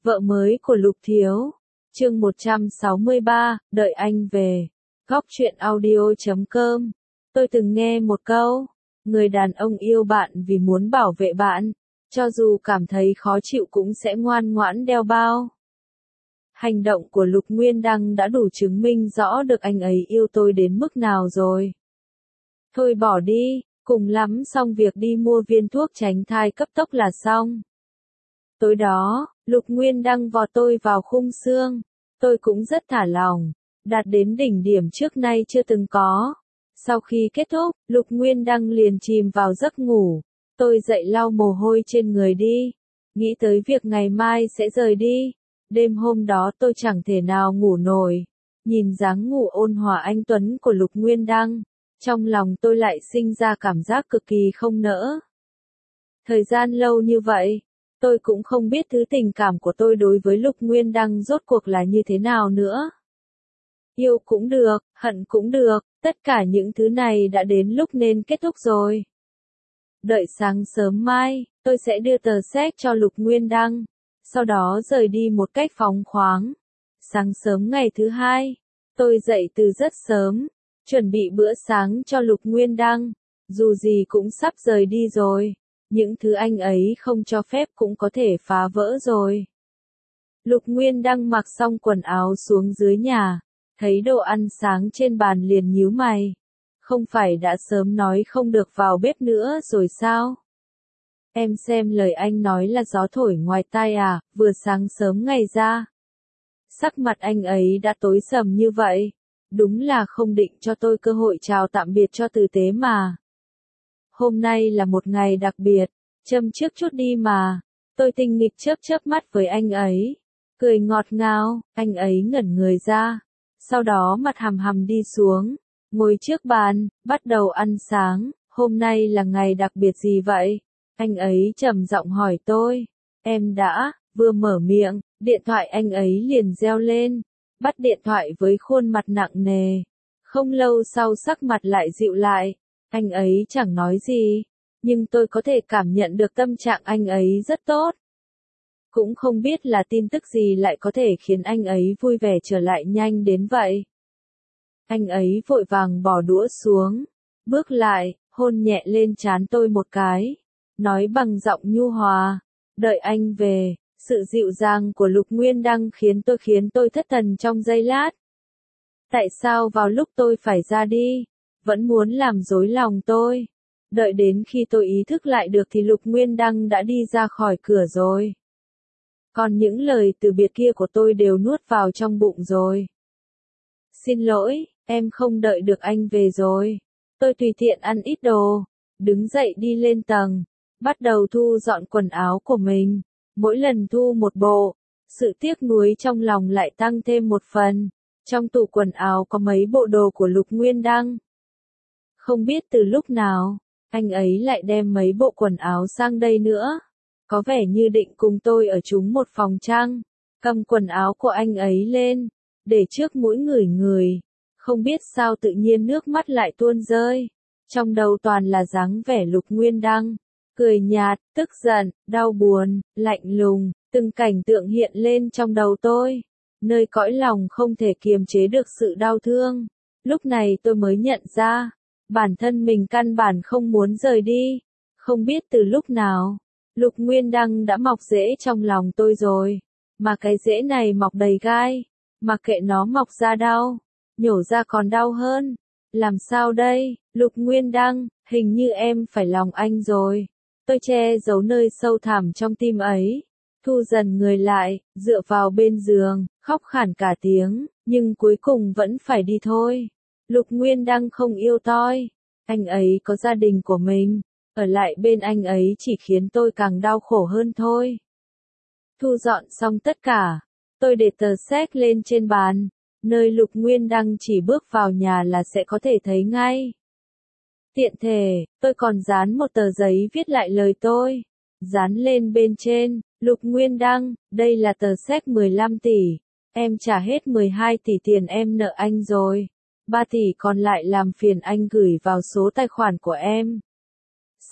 Vợ mới của Lục Thiếu. Chương 163, đợi anh về. Góc truyện audio.com. Tôi từng nghe một câu, người đàn ông yêu bạn vì muốn bảo vệ bạn, cho dù cảm thấy khó chịu cũng sẽ ngoan ngoãn đeo bao. Hành động của Lục Nguyên Đăng đã đủ chứng minh rõ được anh ấy yêu tôi đến mức nào rồi. Thôi bỏ đi, cùng lắm xong việc đi mua viên thuốc tránh thai cấp tốc là xong. Tối đó, Lục Nguyên Đăng vò tôi vào khung xương, tôi cũng rất thả lỏng, đạt đến đỉnh điểm trước nay chưa từng có. Sau khi kết thúc, Lục Nguyên Đăng liền chìm vào giấc ngủ, tôi dậy lau mồ hôi trên người đi, nghĩ tới việc ngày mai sẽ rời đi. Đêm hôm đó tôi chẳng thể nào ngủ nổi, nhìn dáng ngủ ôn hòa anh tuấn của Lục Nguyên Đăng, trong lòng tôi lại sinh ra cảm giác cực kỳ không nỡ. Thời gian lâu như vậy, tôi cũng không biết thứ tình cảm của tôi đối với Lục Nguyên Đăng rốt cuộc là như thế nào nữa. Yêu cũng được, hận cũng được, tất cả những thứ này đã đến lúc nên kết thúc rồi. Đợi sáng sớm mai, tôi sẽ đưa tờ séc cho Lục Nguyên Đăng, sau đó rời đi một cách phóng khoáng. Sáng sớm ngày thứ hai, tôi dậy từ rất sớm, chuẩn bị bữa sáng cho Lục Nguyên Đăng, dù gì cũng sắp rời đi rồi. Những thứ anh ấy không cho phép cũng có thể phá vỡ rồi. Lục Nguyên Đăng mặc xong quần áo xuống dưới nhà, thấy đồ ăn sáng trên bàn liền nhíu mày. Không phải đã sớm nói không được vào bếp nữa rồi sao? Em xem lời anh nói là gió thổi ngoài tai à, vừa sáng sớm ngày ra. Sắc mặt anh ấy đã tối sầm như vậy. Đúng là không định cho tôi cơ hội chào tạm biệt cho tử tế mà. Hôm nay là một ngày đặc biệt, châm trước chút đi mà. Tôi tinh nghịch chớp mắt với anh ấy, cười ngọt ngào, anh ấy ngẩn người ra, sau đó mặt hằm hằm đi xuống, ngồi trước bàn, bắt đầu ăn sáng. Hôm nay là ngày đặc biệt gì vậy? Anh ấy trầm giọng hỏi tôi. Em đã, vừa mở miệng, điện thoại anh ấy liền reo lên, bắt điện thoại với khuôn mặt nặng nề. Không lâu sau sắc mặt lại dịu lại. Anh ấy chẳng nói gì, nhưng tôi có thể cảm nhận được tâm trạng anh ấy rất tốt. Cũng không biết là tin tức gì lại có thể khiến anh ấy vui vẻ trở lại nhanh đến vậy. Anh ấy vội vàng bỏ đũa xuống, bước lại, hôn nhẹ lên trán tôi một cái, nói bằng giọng nhu hòa, đợi anh về. Sự dịu dàng của Lục Nguyên Đăng khiến tôi thất thần trong giây lát. Tại sao vào lúc tôi phải ra đi, vẫn muốn làm rối lòng tôi? Đợi đến khi tôi ý thức lại được thì Lục Nguyên Đăng đã đi ra khỏi cửa rồi. Còn những lời từ biệt kia của tôi đều nuốt vào trong bụng rồi. Xin lỗi, em không đợi được anh về rồi. Tôi tùy tiện ăn ít đồ, đứng dậy đi lên tầng, bắt đầu thu dọn quần áo của mình. Mỗi lần thu một bộ, sự tiếc nuối trong lòng lại tăng thêm một phần. Trong tủ quần áo có mấy bộ đồ của Lục Nguyên Đăng. Không biết từ lúc nào, anh ấy lại đem mấy bộ quần áo sang đây nữa. Có vẻ như định cùng tôi ở chung một phòng trăng. Cầm quần áo của anh ấy lên, để trước mũi người. Không biết sao tự nhiên nước mắt lại tuôn rơi. Trong đầu toàn là dáng vẻ Lục Nguyên Đăng. Cười nhạt, tức giận, đau buồn, lạnh lùng, từng cảnh tượng hiện lên trong đầu tôi. Nơi cõi lòng không thể kiềm chế được sự đau thương. Lúc này tôi mới nhận ra, bản thân mình căn bản không muốn rời đi. Không biết từ lúc nào, Lục Nguyên Đăng đã mọc rễ trong lòng tôi rồi. Mà cái rễ này mọc đầy gai. Mặc kệ nó mọc ra đau, nhổ ra còn đau hơn. Làm sao đây, Lục Nguyên Đăng, hình như em phải lòng anh rồi. Tôi che giấu nơi sâu thẳm trong tim ấy. Thu dần người lại, dựa vào bên giường, khóc khản cả tiếng, nhưng cuối cùng vẫn phải đi thôi. Lục Nguyên Đăng không yêu tôi. Anh ấy có gia đình của mình. Ở lại bên anh ấy chỉ khiến tôi càng đau khổ hơn thôi. Thu dọn xong tất cả, tôi để tờ séc lên trên bàn, nơi Lục Nguyên Đăng chỉ bước vào nhà là sẽ có thể thấy ngay. Tiện thể, tôi còn dán một tờ giấy viết lại lời tôi. Dán lên bên trên, Lục Nguyên Đăng, đây là tờ séc 15 tỷ. Em trả hết 12 tỷ tiền em nợ anh rồi. 3 tỷ còn lại làm phiền anh gửi vào số tài khoản của em.